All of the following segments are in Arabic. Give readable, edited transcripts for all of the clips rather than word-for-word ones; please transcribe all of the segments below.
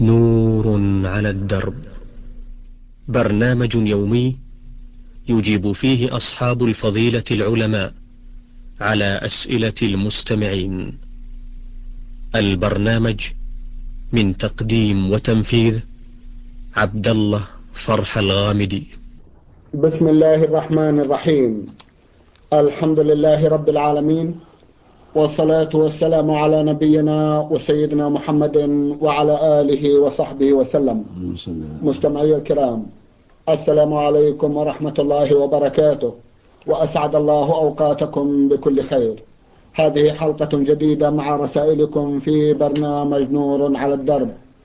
نور على الدرب، برنامج يومي يجيب فيه أصحاب الفضيلة العلماء على أسئلة المستمعين. البرنامج من تقديم وتنفيذ عبد الله فرح الغامدي. بسم الله الرحمن الرحيم. الحمد لله رب العالمين، والصلاة والسلام على نبينا وسيدنا محمد وعلى آله وصحبه وسلم. مستمعي الكرام، السلام عليكم ورحمة الله وبركاته، وأسعد الله أوقاتكم بكل خير. هذه حلقة جديدة مع رسائلكم في برنامج نور على الدرب.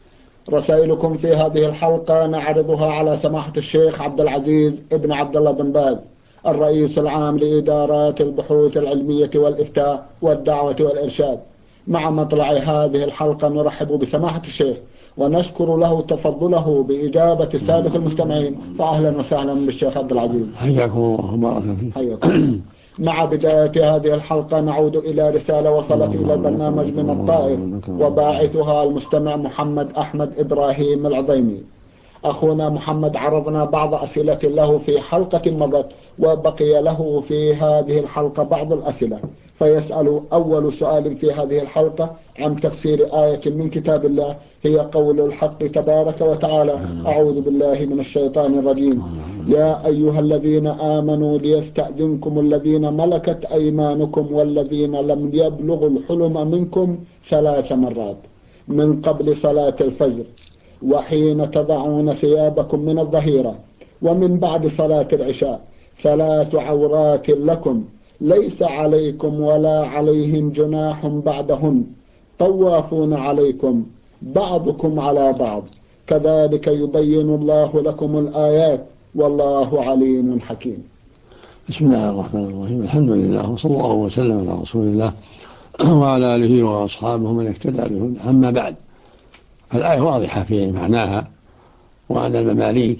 رسائلكم في هذه الحلقة نعرضها على سماحة الشيخ عبد العزيز ابن عبد الله بن باز، الرئيس العام لإدارات البحوث العلمية والإفتاء والدعوة والإرشاد. مع مطلع هذه الحلقة نرحب بسماحة الشيخ ونشكر له تفضله بإجابة السادة المستمعين، فأهلا وسهلا بالشيخ عبد العزيز. حياكم الله وبارك فيك. حياكم. مع بداية هذه الحلقة نعود إلى رسالة وصلت إلى البرنامج من الطائف، وباعثها المستمع محمد أحمد إبراهيم العظيمي. أخونا محمد عرضنا بعض أسئلة له في حلقة مضت، وبقي له في هذه الحلقة بعض الأسئلة، فيسأل أول سؤال في هذه الحلقة عن تفسير آية من كتاب الله، هي قول الحق تبارك وتعالى: أعوذ بالله من الشيطان الرجيم. يا أيها الذين آمنوا ليستأذنكم الذين ملكت أيمانكم والذين لم يبلغوا الحلم منكم 3 مرات من قبل صلاة الفجر، وحين تضعون ثيابكم من الظهيرة، ومن بعد صلاة العشاء، 3 عورات لكم ليس عليكم ولا عليهم جناح بعدهن، طوافون عليكم بعضكم على بعض، كذلك يبين الله لكم الآيات والله عليم حكيم. بسم الله الرحمن الرحيم. الحمد لله وصلى الله وسلم على رسول الله وعلى آله وأصحابه من اهتدى بهداه. أما بعد، فالآية واضحة في معناها وأن المماليك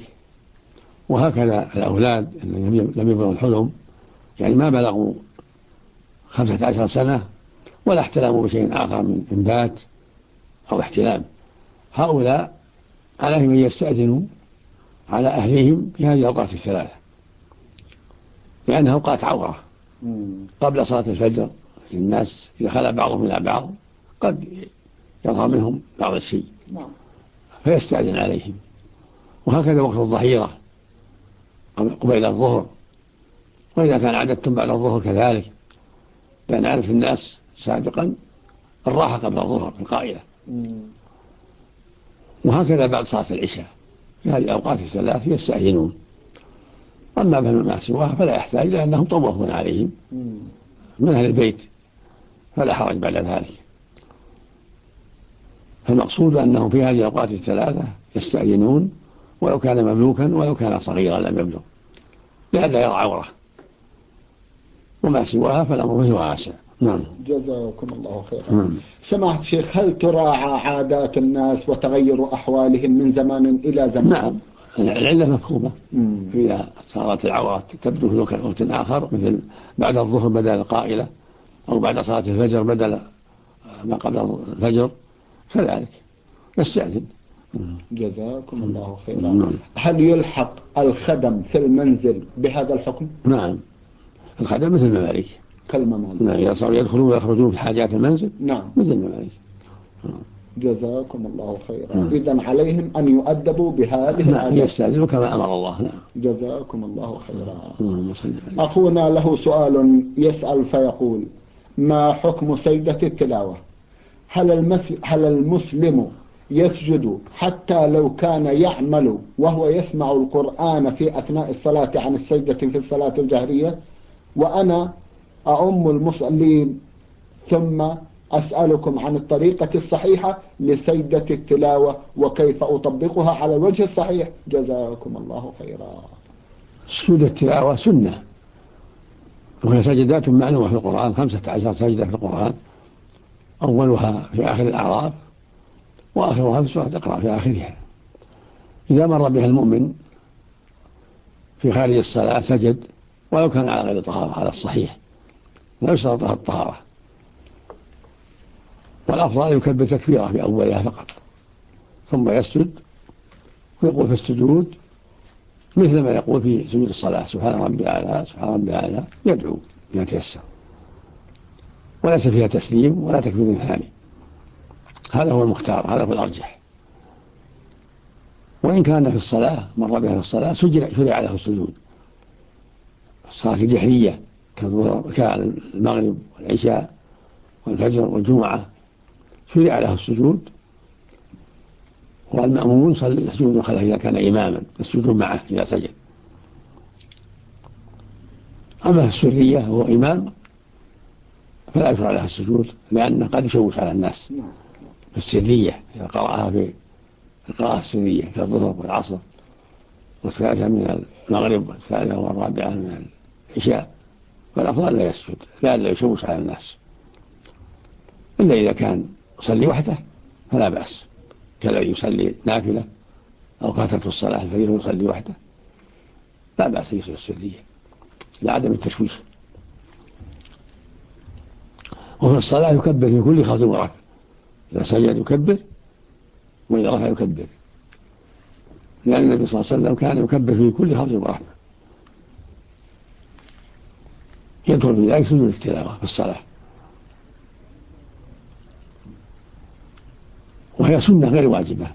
وهكذا الأولاد لم يبلغوا الحلم، يعني ما بلغوا 15 سنة ولا احتلموا بشيء آخر من إنبات أو احتلام، هؤلاء عليهم أن يستأذنوا على أهليهم في هذه الأوقات الثلاثة، لأنها أوقات عورة قبل صلاة الفجر. الناس إذا خلى بعضهم إلى بعض قد يظهر منهم بعض الشيء فيستأذن عليهم، وهكذا وقت الظهيرة قبيل الظهر، وإذا كان عادتهم بعد الظهر كذلك، لأن عادة الناس سابقا الراحة قبل الظهر في القائلة، وهكذا بعد صلاة العشاء. في هذه الأوقات الثلاث يستأذنون. أما ما سواها فلا يحتاج، لأنهم طوفون عليهم من أهل البيت، فلا حرج بعد ذلك. فالمقصود أنهم في هذه الأوقات الثلاثة يستأذنون، ولو كان مملوكا ولو كان صغيرا لم يبلغ، لئلا يرى عورة. وما سواها فالأمر فيه واسع. نعم. جزاكم الله خيرا. سماحة الشيخ، هل تراعى عادات الناس وتغير أحوالهم من زمان إلى زمان؟ نعم، العلة مفهومة. إذا صارت العورة تبدو في وقت آخر، مثل بعد الظهر بدل القائلة، أو بعد صلاة الفجر بدل ما قبل الفجر، كذلك يستأذن. جزاكم الله خيرا. هل يلحق الخدم في المنزل بهذا الحكم؟ نعم، الخدم مثل المماليك كالمماليك. نعم، إذا صاروا يدخلون ويخرجون في حاجات المنزل نعم مثل المماليك. جزاكم الله خيرا. إذن عليهم أن يؤدبوا بهذه العادات. يستأذنوا كما أمر الله. نعم. جزاكم الله خيرا. أخونا له سؤال يسأل فيقول: ما حكم سجدة التلاوة؟ هل المسلم يسجد حتى لو كان يعمل وهو يسمع القرآن في أثناء الصلاة عن السجدة في الصلاة الجهرية؟ وأنا أؤم المصلين، ثم أسألكم عن الطريقة الصحيحة لسجدة التلاوة وكيف أطبقها على الوجه الصحيح، جزاكم الله خيرا. سجود التلاوة سنة، وهي سجدات معلومة في القرآن، 15 سجدة في القرآن، أولها في آخر الأعراف، وآخرها في سورة اقرأ في آخرها. إذا مر بها المؤمن في خارج الصلاة سجد، ولو كان على غير طهارة، على الصحيح لا يشترطها الطهارة، والأفضل يكبر تكبيرة في أولها فقط، ثم يسجد ويقول في السجود مثل ما يقول في سجود الصلاة سبحان ربي الأعلى سبحان ربي الأعلى، يدعو بما تيسر وليس فيها تسليم ولا تكبير ثاني. هذا هو المختار، هذا هو الأرجح. وإن كان في الصلاة مر بها في الصلاة شرع له السجود. الصلاة الجهرية كالمغرب والعشاء والفجر والجمعة شرع له السجود، والمأمومون يسجدون خلفه إذا كان إماما، يسجدون معه إذا سجد. أما في السرية وهو إمام فلا يشرع له السجود، لأنه قد يشوش على الناس في السرية إذا قرأها في القراءة السرية كالظهر والعصر والثالثة من المغرب والثالثة والرابعة من العشاء، فالأفضل لا يسجد لئلا يشوش على الناس، إلا إذا كان يصلي وحده فلا بأس، كالذي يصلي نافلة أو فاتته الصلاة الفجر ويصلي وحده لا بأس يصلي السرية لعدم التشويش. وفي الصلاة يكبر في كل خفض ورفع، إذا سجد يكبر وإذا رفع يكبر، لأن النبي صلى الله عليه وسلم كان يكبر في كل خفض ورفع. يدخل في ذلك سجود التلاوة في الصلاة، وهي سنة غير واجبة،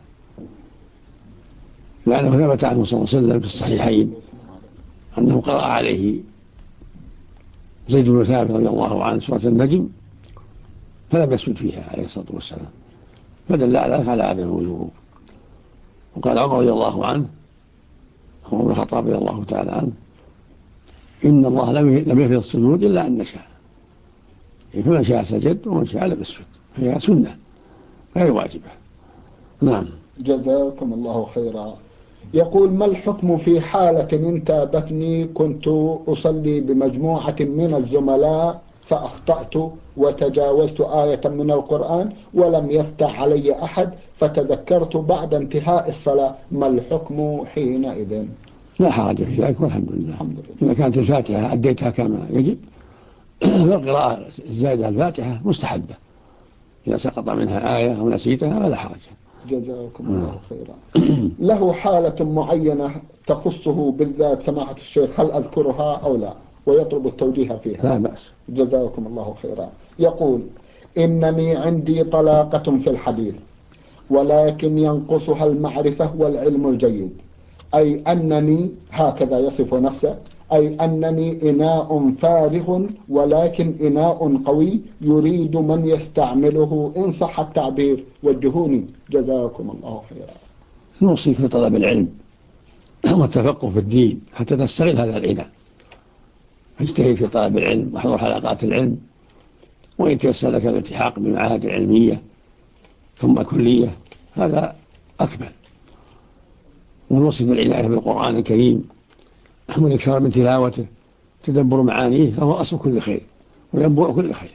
لأنه ثبت عنه صلى الله عليه وسلم في الصحيحين أنه قرأ عليه زيد بن ثابت رضي الله عنه سورة النجم فلم يسجد فيها عليه الصلاة والسلام، فدل على ذلك على عدم الوجوب. وقال عمر رضي الله عنه، عمر بن الخطاب رضي الله تعالى عنه، إن الله لم يفرض السجود إلا أن نشاء، فمن شاء سجد ومن شاء لم يسجد، فهي سنة غير واجبة. نعم. جزاكم الله خيرا. يقول: ما الحكم في حالة انتابتني كنت أصلي بمجموعة من الزملاء فأخطأت وتجاوزت آية من القرآن ولم يفتح علي أحد، فتذكرت بعد انتهاء الصلاة، ما الحكم حينئذ؟ لا حرج في ذلك والحمد لله. إذا كانت الفاتحة أديتها كما يجب فالقراءة الزائدة الفاتحة مستحبة، إذا سقط منها آية أو نسيتها فلا حرج. جزاكم الله خيرا. له حالة معينة تخصه بالذات سماحة الشيخ، هل أذكرها أو لا؟ ويطلب التوجيه فيها. لا بأس. جزاكم الله خيرا. يقول: إنني عندي طلاقة في الحديث، ولكن ينقصها المعرفة والعلم الجيد، أي أنني، هكذا يصف نفسه، أي أنني إناء فارغ ولكن إناء قوي يريد من يستعمله إن صح التعبير، وجهوني جزاكم الله خيرا. نوصيك في طلب العلم والتفقه في الدين حتى تستغل هذا العناء، اجتهد في طلب العلم واحضر حلقات العلم، وإن تيسر لك الالتحاق بالمعاهد العلمية ثم الكلية هذا أكمل. ونوصي بالعناية بالقرآن الكريم والإكثار من تلاوته تدبر معانيه، فهو أصل كل خير وينبوع كل خير.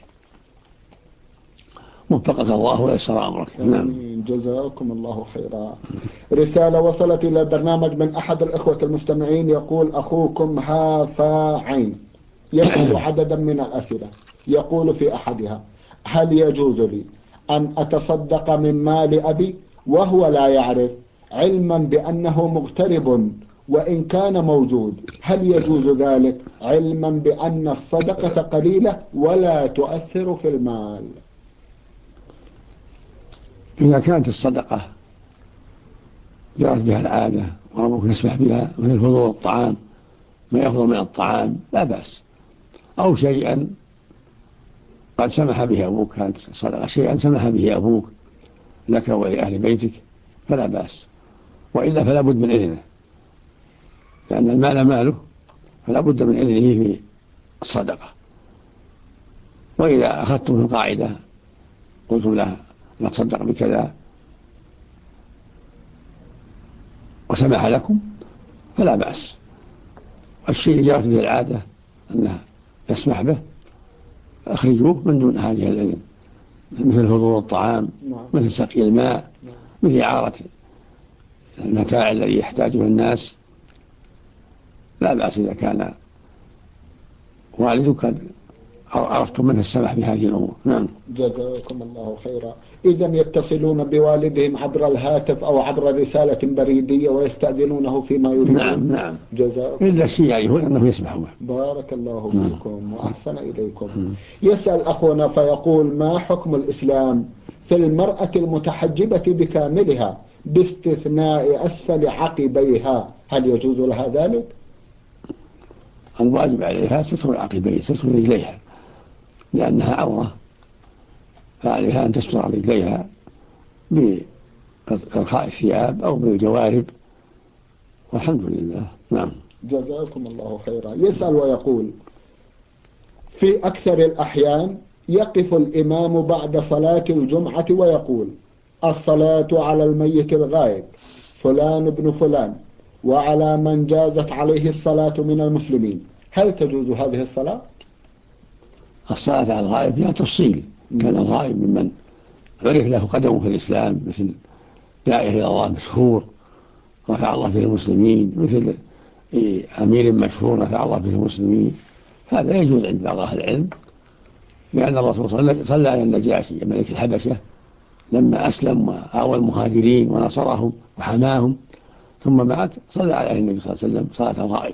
وفقك الله ويسر أمرك. نعم. جزاكم الله خيرا. رسالة وصلت إلى البرنامج من أحد الإخوة المستمعين، يقول: أخوكم هافا عين يسأل عددا من الأسئلة. يقول في أحدها: هل يجوز لي أن أتصدق من مال أبي وهو لا يعرف، علما بأنه مغترب وإن كان موجود؟ هل يجوز ذلك علما بأن الصدقة قليلة ولا تؤثر في المال؟ إذا كانت الصدقة جرت بها العادة وأبوك يسمح بها مثل فضول الطعام، ما يفضل من الطعام لا بأس، أو شيئا قد سمح به أبوك، كانت صدقة شيئا سمح به أبوك لك ولأهل بيتك فلا بأس، وإلا فلا بد من إذنه، لأن المال ماله فلا بد من إذنه في الصدقة. وإذا أخذتم القاعدة قلتم له نتصدق بكذا وسمح لكم فلا بأس. الشيء اللي جرت به العادة أنه يسمح به أخرجوه من دون هذه الإذن، مثل فضول الطعام، مثل سقي الماء، مثل إعارة المتاع الذي يحتاجه الناس، لا بأس إذا كان والدك عرفتم منه السمح بهذه الأمور. نعم. جزاكم الله خيرا. إذا يتصلون بوالدهم عبر الهاتف أو عبر رسالة بريدية ويستأذنونه فيما يريدون. نعم نعم. جزاكم إلا الشيء يعرفون أنه يسمح به. بارك الله فيكم وأحسن إليكم. يسأل أخونا فيقول: ما حكم الإسلام في المرأة المتحجبة بكاملها باستثناء أسفل عقبيها؟ هل يجوز لها ذلك؟ الواجب عليها ستر العقبين، ستر رجليها، لأنها عورة، فعليها أن تستر رجليها بإرخاء الثياب أو بالجوارب، والحمد لله. نعم. جزاكم الله خيرا. يسأل ويقول: في أكثر الأحيان يقف الإمام بعد صلاة الجمعة ويقول: الصلاة على الميت الغائب فلان ابن فلان وعلى من جازت عليه الصلاة من المسلمين. هل تجوز هذه الصلاة؟ الصلاة على الغائب فيها تفصيل. كان الغائب ممن عرف له قدمه في الإسلام، مثل داعية إلى الله مشهور رفع الله فيه المسلمين، مثل أمير مشهور رفع الله فيه المسلمين، هذا يجوز عند بعض أهل العلم، لأن الرسول صلى على النجاشي ملك الحبشة لما أسلم وآوى المهاجرين ونصرهم وحماهم ثم مات، صلى عليه النبي صلى الله عليه وسلم صلاة الغائب،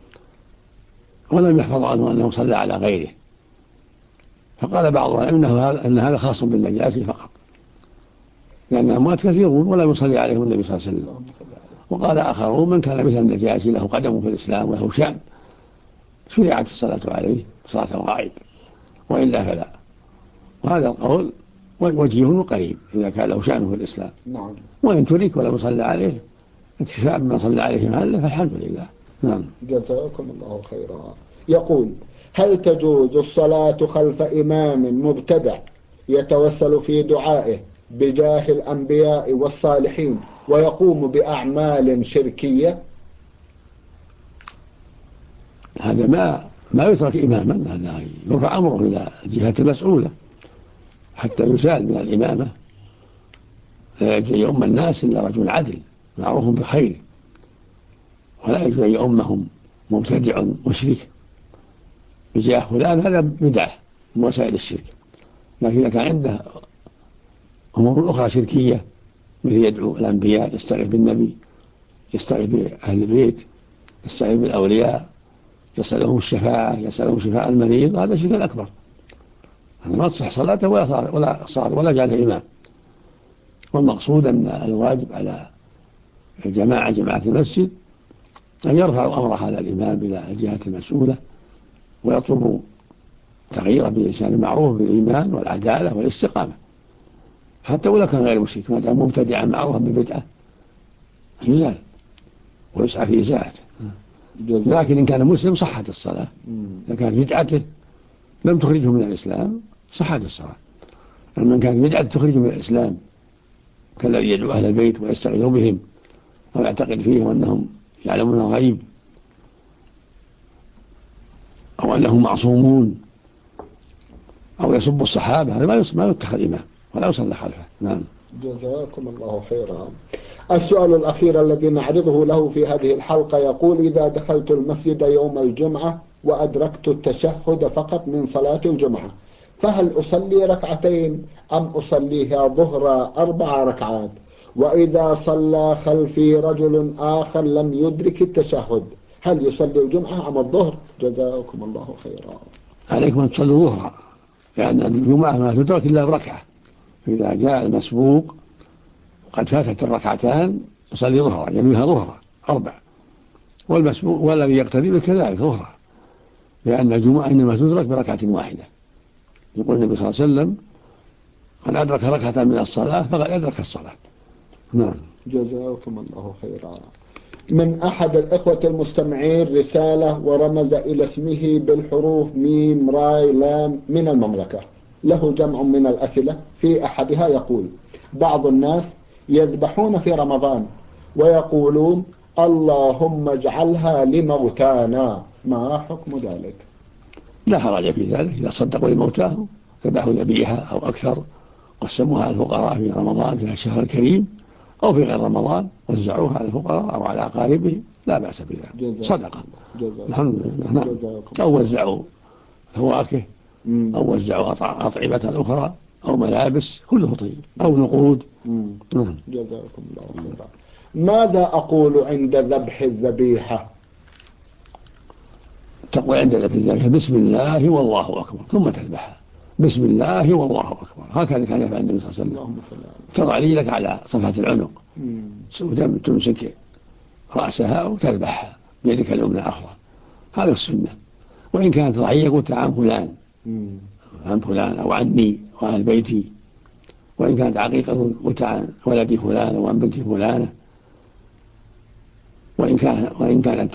ولم يحفظ عنه أنه صلى على غيره. فقال بعض العلم أن هذا خاص بالنجاشي فقط، لأن الأموات كثيرون ولا يصلي عليهم النبي صلى الله عليه وسلم. وقال آخرون: من كان مثل النجاشي له قدم في الإسلام وله شأن شرعت الصلاة عليه صلاة الغائب، وإلا فلا. وهذا القول وجيه وقريب إذا كان له شأنه في الإسلام. نعم. وإن ترك ولم يصلى عليه اكتفاء بما صلى عليه محله فالحمد لله. نعم. جزاكم الله خيرا. يقول: هل تجوز الصلاة خلف إمام مبتدع يتوسل في دعائه بجاه الأنبياء والصالحين ويقوم بأعمال شركية؟ هذا ما يترك إماما، هذا يرفع أمره إلى الجهة المسؤولة حتى يزال من الإمامة. لا يجوز أن يؤم الناس إلا رجل عدل معروف بخير، ولا يجوز أن يؤمهم مبتدع مشرك بجاه فلان، هذا بدعة من وسائل الشرك. لكن إذا كان عنده أمور أخرى شركية مثل يدعو الأنبياء، يستغيث بالنبي، يستغيث بأهل البيت، يستغيث بالأولياء، يسألهم الشفاعة، يسألهم شفاء المريض، هذا شرك أكبر، هذا ما تصح صلاته ولا جعله إمام. والمقصود أن الواجب على جماعة المسجد أن يرفعوا أمر هذا الإمام إلى الجهة المسؤولة ويطلبوا تغييره بلسان المعروف بالإيمان والعدالة والاستقامة، حتى ولو كان غير مشرك، ما دام مبتدعا معروفا ببدعة يزال ويسعى في إزالته. لكن إن كان مسلم صحت الصلاة، إذا كانت بدعته لم تخرجه من الإسلام صحت الصلاة. أما إن كانت بدعته تخرجه من الإسلام كالذي يدعو أهل البيت ويستغيث بهم أو يعتقد فيهم أنهم يعلمون الغيب أو أنهم معصومون أو يسب الصحابة، هذا ما يتخذ إمام ولا يصلى خلفه. نعم. جزاكم الله خيرا. السؤال الأخير الذي نعرضه له في هذه الحلقة يقول: إذا دخلت المسجد يوم الجمعة وأدركت التشهد فقط من صلاة الجمعة، فهل أصلي ركعتين أم أصليها ظهر 4 ركعات؟ وإذا صلى خلفي رجل آخر لم يدرك التشهد، هل يصلي الجمعة أم الظهر؟ جزاكم الله خيرا. عليكم أن تصلوا ظهرا، لأن الجمعة ما تدرك إلا بركعة، إذا جاء المسبوق وقد فاتت الركعتان يصلي ظهرا، ينويها ظهرا 4، والمسبوق والذي يقتدي بكذلك ظهرا، لأن الجمعة إنما تدرك بركعة واحدة. يقول النبي صلى الله عليه وسلم: من أدرك ركعة من الصلاة فقد أدرك الصلاة. نعم. جزاكم الله خيرا. من أحد الإخوة المستمعين رسالة ورمز إلى اسمه بالحروف ميم راي لام من المملكة، له جمع من الأسئلة. في أحدها يقول: بعض الناس يذبحون في رمضان ويقولون اللهم اجعلها لموتانا، ما حكم ذلك؟ لا حرج في ذلك، إذا صدقوا لموتاهم ذبحوا ذبيحة أو أكثر قسموها على الفقراء في رمضان في الشهر الكريم أو في غير رمضان وزعوها على الفقراء أو على أقاربهم، لا بأس بذلك، صدقة الحمد لله. أو وزعوا فواكه أو وزعوا أطعمة أخرى أو ملابس كله طيب أو نقود. جزاكم الله خيرا. ماذا أقول عند ذبح الذبيحة؟ تقول عند ذبح الذبيحة بسم الله والله أكبر ثم تذبحها. بسم الله والله أكبر، هكذا كان يفعل النبي صلى الله عليه وسلم. تضع رجلك على صفحة العنق وتمسك رأسها وتذبحها بيدك اليمنى أخرى، هذا السنة. وإن كانت ضحية قلت عن فلان عن فلان أو عني وأهل بيتي، وإن كانت عقيقة قلت عن ولدي فلان أو عن بنتي فلانة، وإن كانت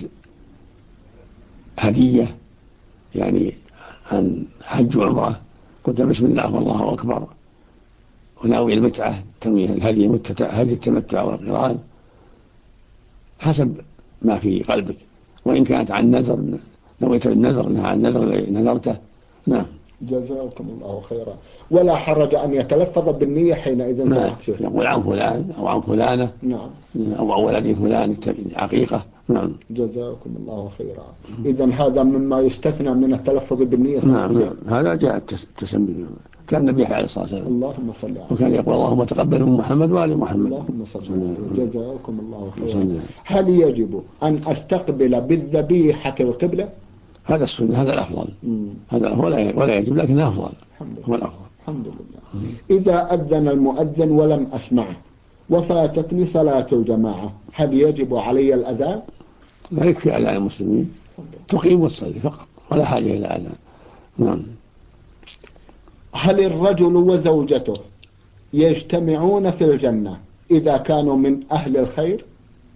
هدية يعني عن حج وعمرة قلت بسم الله والله أكبر وناوي المتعة تنوي الهدي هدي التمتع والقران حسب ما في قلبك. وإن كانت عن نذر نويت النذر انها عن نذر نذرته. نعم. جزاكم الله خيرا. ولا حرج أن يتلفظ بالنية حينئذ. نعم. يقول عن فلان أو عن فلانة. نعم. أو ولدي فلان عقيقة. نعم. جزاكم الله خيرا. إذن هذا مما يستثنى من التلفظ بالنية. نعم. هذا جاء التسمي. كان النبي عليه الصلاة والسلام اللهم صل عليه وكان يقول اللهم تقبل من محمد وآل محمد. اللهم صل عليه. جزاكم الله خيرا. هل يجب أن أستقبل بالذبيحة القبلة؟ هذا السنة، هذا الأفضل. هذا ولا يجب لكن أفضل. هو الأفضل. الحمد لله. إذا أذن المؤذن ولم أسمعه وفاتتني صلاة الجماعة هل يجب علي الأذان؟ لا يكفي أذان المسلمين، تقيم وتصلي فقط ولا حاجة إلى أذان. نعم. هل الرجل وزوجته يجتمعون في الجنة إذا كانوا من أهل الخير؟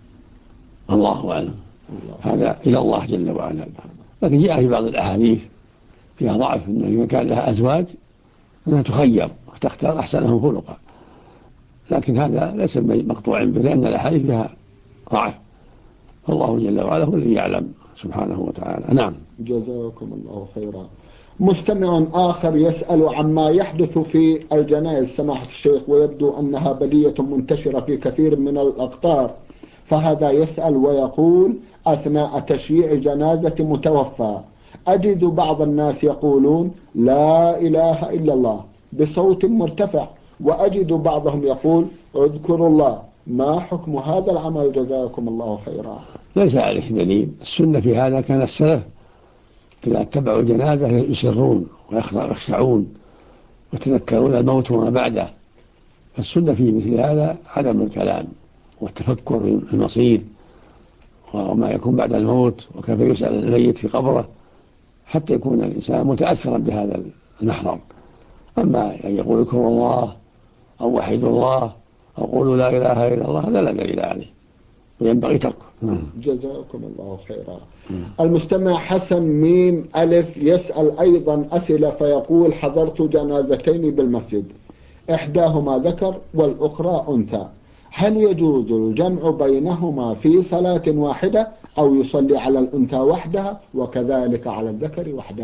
الله أعلم، هذا إلى الله جل وعلا. لكن جاء في بعض الأحاديث فيها ضعف أنه إذا كان لها أزواج أنها تخير وتختار أحسنهم خلقا، لكن هذا ليس مقطوع به لأن الأحاديث فيها ضعف، فالله جل وعلا هو الذي يعلم سبحانه وتعالى. نعم. جزاكم الله خيرا. مستمع آخر يسأل عما يحدث في الجنائز سماحة الشيخ، ويبدو أنها بلية منتشرة في كثير من الأقطار، فهذا يسأل ويقول أثناء تشييع جنازة متوفى أجد بعض الناس يقولون لا إله إلا الله بصوت مرتفع، وأجد بعضهم يقول اذكروا الله، ما حكم هذا العمل؟ جزاكم الله خيرا. ليس عليه دليل. السنة في هذا كان السلف إذا اتبعوا الجنازة يسرون ويخشعون ويتذكرون الموت وما بعده، فالسنة في مثل هذا عدم الكلام والتفكر في المصير وما يكون بعد الموت وكيف يسأل الميت في قبره حتى يكون الإنسان متأثرا بهذا المحضر. أما أن يقول اذكروا الله أو وحدوا الله أو قولوا لا إله إلا الله هذا لا دليل عليه وينبغي تركه. جزاكم الله خيرا. المستمع حسن ميم ألف يسأل أيضا أسئلة فيقول حضرت جنازتين بالمسجد، إحداهما ذكر والأخرى أنثى، هل يجوز الجمع بينهما في صلاة واحدة أو يصلي على الأنثى وحدها وكذلك على الذكر وحده؟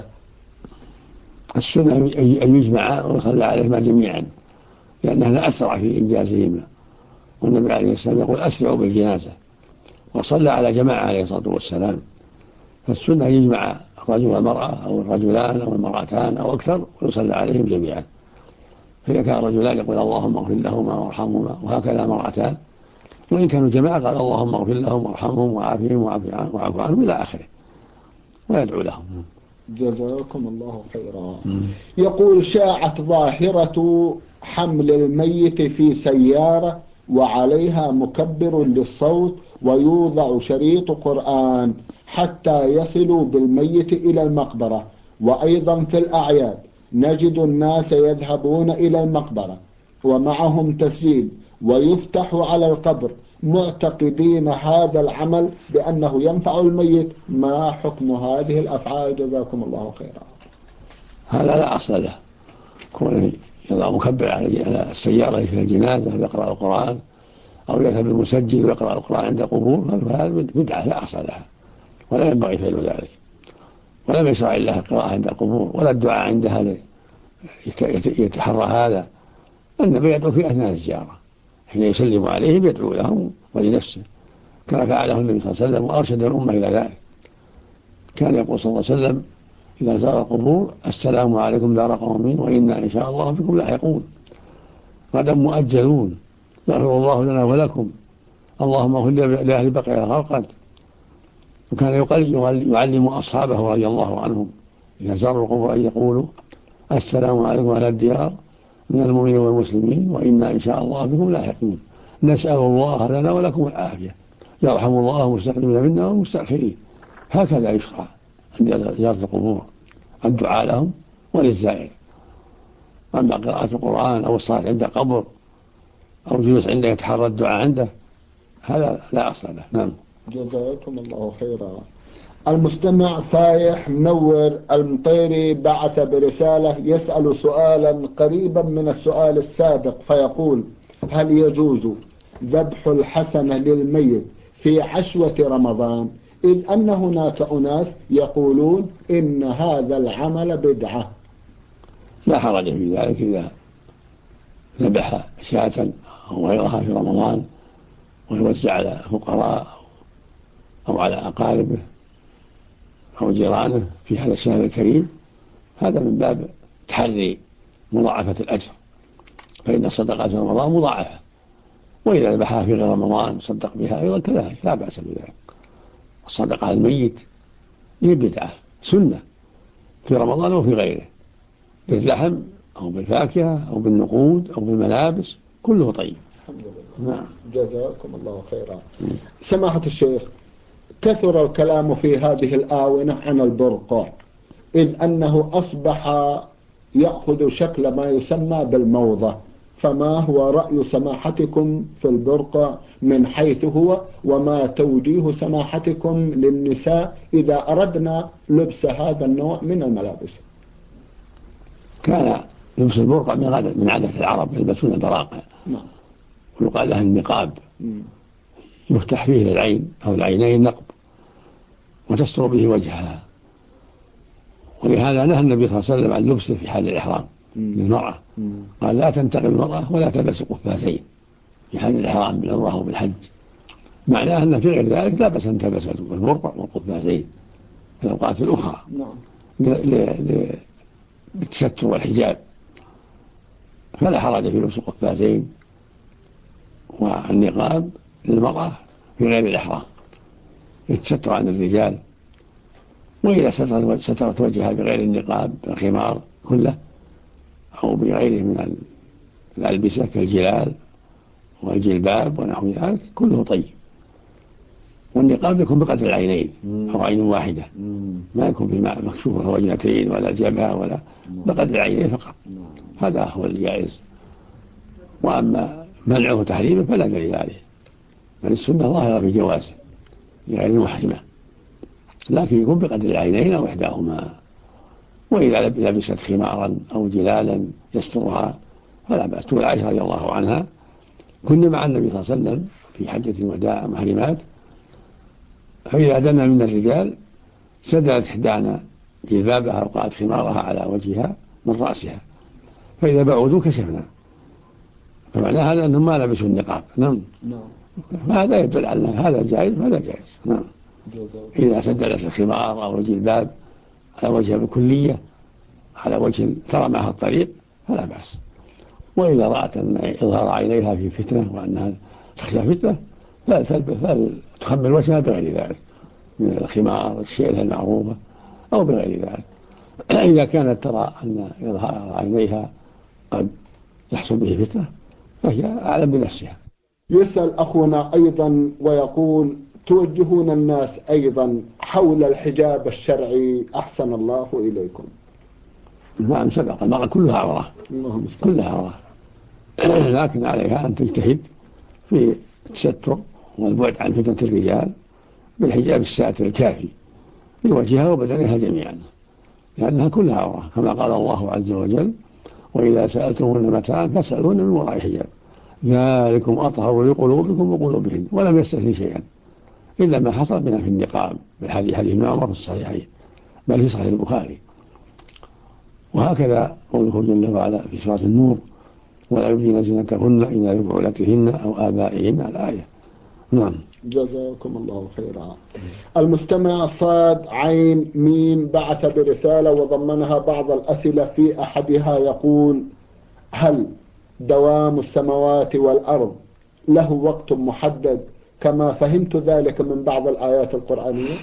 السنة أن يجمع ويصلى عليهما جميعا لأنها لا أسرع في إنجازهما، والنبي عليه السلام يقول أسرعوا بالجنازة، وصلى على جماعة عليه الصلاة والسلام. فالسنة يجمع الرجل والمرأة أو الرجلان أو المرأتان أو أكثر ويصلى عليهم جميعا. فإذا كان رجلان يقول اللهم اغفر لهما وارحمهما، وهكذا مرأتان، وإن كانوا جماعة قال اللهم اغفر لهم وارحمهم وعافهم وعف عنهم إلى آخره ويدعو لهم. جزاكم الله خيرا. يقول شاعت ظاهرة حمل الميت في سيارة وعليها مكبر للصوت ويوضع شريط قرآن حتى يصلوا بالميت إلى المقبرة، وأيضا في الأعياد نجد الناس يذهبون إلى المقبرة ومعهم تسجيل ويفتح على القبر معتقدين هذا العمل بأنه ينفع الميت، ما حكم هذه الأفعال؟ جزاكم الله خيرا. هذا لا أصل له، كونه يضع مكبر على السيارة في الجنازة ويقرأ القرآن أو يذهب المسجل ويقرأ القرآن عند قبور، هذا بدعة لا أصل لها ولا ينبغي فعل ذلك، ولم يشرع الله القراءة عند القبور ولا الدعاء عندها يتحرى هذا. النبي يدعو في أثناء الزيارة حين يسلم عليهم يدعو لهم ولنفسه كما فعله النبي صلى الله عليه وسلم وأرشد الأمة إلى ذلك. كان يقول صلى الله عليه وسلم إذا زار القبور: السلام عليكم دار قوم وإنا إن شاء الله بكم لاحقون، غدا مؤجلون، يغفر الله لنا ولكم، اللهم اغفر لأهل بقية الغرقد. وكان يعلم أصحابه رضي الله عنهم إذا زاروا القبور أن يقولوا: السلام عليكم أهل الديار من المؤمنين والمسلمين وإنا إن شاء الله بكم لاحقون، نسأل الله لنا ولكم العافية، يرحم الله المستقدمين منا والمستأخرين. هكذا يشرع عند زيارة القبور، الدعاء لهم وللزائر. أما قراءة القرآن أو الصلاة عند قبر أو جلوس عنده يتحرى الدعاء عنده، هذا لا أصل له. نعم. جزاكم الله خيرا. المستمع فايح منور المطيري بعث برسالة يسأل سؤالا قريبا من السؤال السابق، فيقول: هل يجوز ذبح الحسنة للميت في عشوة رمضان؟ إذ أن هناك أناس يقولون إن هذا العمل بدعة. لا حرج في ذلك إذا ذبح شاة أو غيرها في رمضان ويوزع على فقراء أو على أقاربه أو جيرانه في هذا الشهر الكريم، هذا من باب تحري مضاعفة الأجر، فإن الصدقات في رمضان مضاعفة، وإذا ذبحها في غير رمضان صدق بها أيضا كذلك، لا بأس بذلك. الصدقة على الميت هي بدعة سنة في رمضان وفي غيره، باللحم أو بالفاكهة أو بالنقود أو بالملابس، كله طيب. الحمد لله. نعم. جزاكم الله خيرا. سماحة الشيخ، كثر الكلام في هذه الآونة عن البرقع، إذ أنه أصبح يأخذ شكل ما يسمى بالموضة، فما هو رأي سماحتكم في البرقع من حيث هو، وما توجيه سماحتكم للنساء إذا أردنا لبس هذا النوع من الملابس؟ كان لبس البرقع من عادة العرب يلبسون البراقع، ويقال لها النقاب، يفتح فيه العين أو العينين نقب وتستر به وجهها، ولهذا نهى النبي صلى الله عليه وسلم عن لبسه في حال الإحرام للمرأة، قال: لا تنتقب المرأة ولا تلبس قفازين في حال الإحرام بالعمرة وبالحج، معناه أن في غير ذلك لا بأس أن تلبس البرقع والقفازين في الأوقات الأخرى للتستر والحجاب، فلا حرج في لبس القفازين والنقاب للمرأة في غير الإحرام للتستر عن الرجال. وإذا سترت وجهها بغير النقاب الخمار كله أو بغيره من الألبسة كالجلال والجلباب ونحو ذلك كله طيب. والنقاب يكون بقدر العينين أو عين واحدة، ما يكون بما مكشوفة وجنتين ولا جبهة ولا بقدر العينين فقط، هذا هو الجائز. وأما منعه وتحريمه فلا دليل عليه، بل السنة ظاهرة في جوازه لغير المحرمة، لكن يكون بقدر العينين أو إحداهما. وإذا لبست خمارا أو جلالا يسترها فلا بأس. تقول عائشة رضي الله عنها: كنا مع النبي صلى الله عليه وسلم في حجة الوداع محرمات، فإذا دنا من الرجال سدلت إحدانا جلبابها وقعت خمارها على وجهها من رأسها، فإذا بعودوا كشفنا، فمعنى هذا أنهم ما لبسوا النقاب. نعم. فهذا يدل على هذا جائز وهذا جائز. نعم. إذا سدلت الخمار أو الجلباب على وجهها بالكلية على وجه ترى معها الطريق فلا بأس. وإذا رأت أن إظهار عينيها في فتنة وأنها تخشى فتنة فلتخمر وجهها بغير ذلك من الخمار الشيلة المعروفة أو بغير ذلك، إذا كانت ترى أن إظهار عينيها قد يحصل به فتنة فهي أعلم بنفسها. يسأل أخونا أيضا ويقول: توجهون الناس أيضا حول الحجاب الشرعي أحسن الله إليكم. نعم، سبق المرأة كلها عورة، كلها عورة، لكن عليها أن تجتهد في التستر والبعد عن فتنة الرجال بالحجاب الساتر الكافي في وجهها وبدنها جميعا، لأنها كلها عورة، كما قال الله عز وجل: وإذا سألتموهن متاعا فاسألوهن من وراء حجاب ذلكم أطهر لقلوبكم وقلوبهن. ولم يستثني شيئا إلا ما حصل بنا في النقاب بالحديث ابن عمر في الصحيحين بل في صحيح البخاري. وهكذا قوله جل وعلا في سورة النور: ولا يبدين زينتهن إلا لبعولتهن أو آبائهن الآية. نعم. جزاكم الله خيرا. المستمع صاد عين ميم بعث برسالة وضمنها بعض الأسئلة، في أحدها يقول: هل دوام السماوات والأرض له وقت محدد كما فهمت ذلك من بعض الآيات القرآنية؟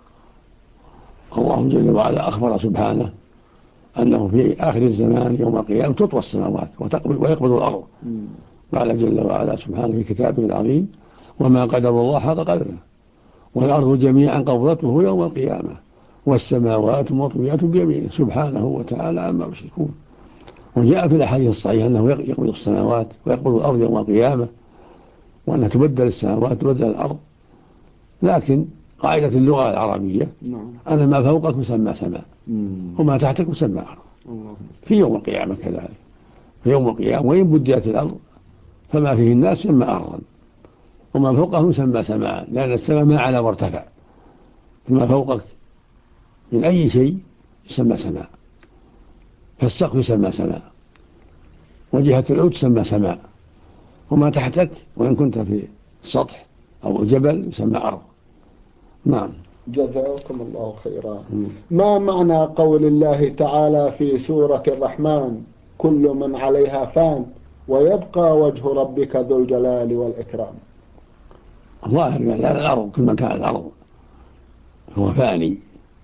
الله جل وعلا أخبر سبحانه أنه في آخر الزمان يوم القيامة تطوى السماوات ويقبض الأرض. قال جل وعلا سبحانه في كتابه العظيم: وما قدر الله حق قدره والأرض جميعا قبضته يوم القيامة والسماوات مطويات بيمينه سبحانه وتعالى عما يشركون. وجاء في الأحاديث الصحيحة أنه يقبض السماوات ويقبض الأرض يوم القيامة، وأنها تبدل السماوات تبدل الأرض. لكن قاعدة اللغة العربية أن ما فوقك يسمى سماء وما تحتك يسمى أرض. في يوم القيامة كذلك، في يوم القيامة وإن بدلت الأرض فما فيه الناس يسمى أرضا، وما فوقه يسمى سماء، لأن السماء ما على وارتفع، فيما فوقك من أي شيء يسمى سماء. فالسقف يسمى سماء، وجهة العود تسمى سماء، وما تحتك وإن كنت في السطح أو الجبل يسمى أرض. نعم. جزاكم الله خيرا. ما معنى قول الله تعالى في سورة الرحمن: كل من عليها فان ويبقى وجه ربك ذو الجلال والإكرام؟ ظاهر من الأرض كل مكان الأرض هو فاني،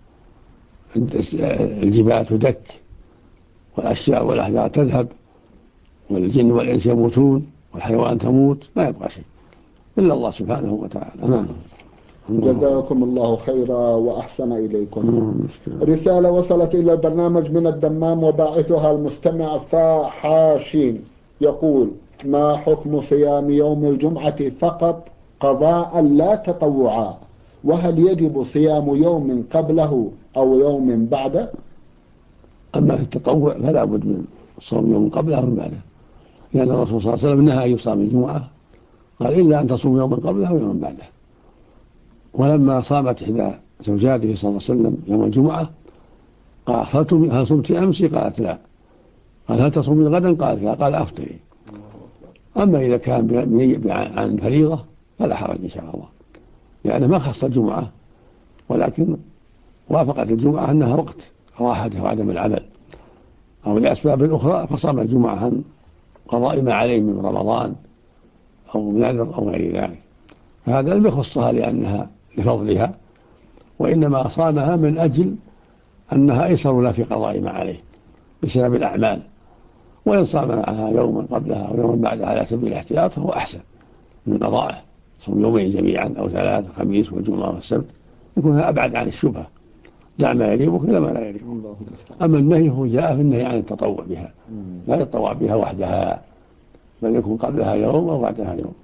الجبال تدك والأشياء والأحجار تذهب والجن والإنس يموتون والحيوان تموت، ما يبقى شيء إلا الله سبحانه وتعالى. نعم. جزاكم الله خيرا وأحسن إليكم. رسالة وصلت إلى البرنامج من الدمام وباعثها المستمع فاحاشين، يقول: ما حكم صيام يوم الجمعة فقط قضاء لا تطوعا؟ وهل يجب صيام يوم قبله أو يوم بعده؟ أما في التطوع فلا بد من صوم يوم قبله أو بعده، لأن الرسول صلى الله عليه وسلم نهى أن يصام الجمعة، قال: إلا أن تصوم يوما قبله أو يوما بعده. ولما صامت إحدى زوجاته صلى الله عليه وسلم يوم الجمعة قال: هل صمت أمس؟ قالت: لا. قال: هل تصومين غدا؟ قالت: لا. قال: أفطري. أما إذا كان عن فريضة فلا حرج إن شاء الله، لأنه ما خص الجمعة، ولكن وافقت الجمعة أنها وقت راحته وعدم العمل، أو لأسباب أخرى فصام الجمعة عن قضاء ما عليه من رمضان أو من نذر أو غير ذلك، فهذا لم يخصها لأنها لفضلها، وإنما صامها من أجل أنها أيسر لا في قضاء ما عليه بسبب الأعمال. وإن صام معها يوما قبلها أو يوما بعدها على سبيل الاحتياط فهو أحسن من قضائه، صوم يومين جميعا أو ثلاثة، الخميس والجمعة والسبت، يكون أبعد عن الشبهة، دع ما يريبك إلى ما لا يريبك. أما النهي هو جاء في النهي عن التطوع بها، لا يتطوع بها وحدها، بل يكون قبلها يوم أو بعدها يوم.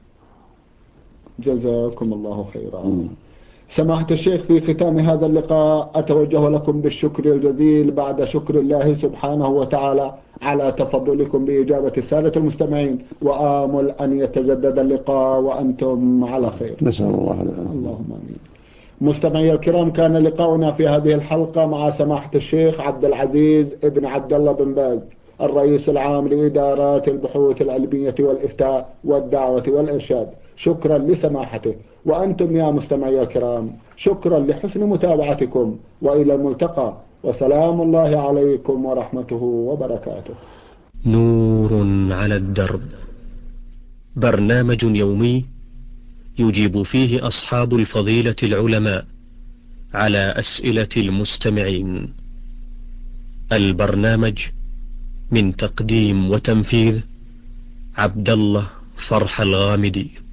جزاكم الله خيرا. سماحة الشيخ، في ختام هذا اللقاء أتوجه لكم بالشكر الجزيل بعد شكر الله سبحانه وتعالى على تفضلكم بإجابة السادة المستمعين، وآمل أن يتجدد اللقاء وأنتم على خير. نسأل الله اللهم آمين. مستمعي الكرام، كان لقاؤنا في هذه الحلقة مع سماحة الشيخ عبد العزيز ابن عبد الله بن باز، الرئيس العام لإدارات البحوث العلمية والإفتاء والدعوة والإرشاد. شكرا لسماحته، وأنتم يا مستمعي الكرام شكرا لحسن متابعتكم، وإلى الملتقى، وسلام الله عليكم ورحمته وبركاته. نور على الدرب، برنامج يومي يجيب فيه أصحاب الفضيلة العلماء على أسئلة المستمعين. البرنامج من تقديم وتنفيذ عبد الله فرح الغامدي.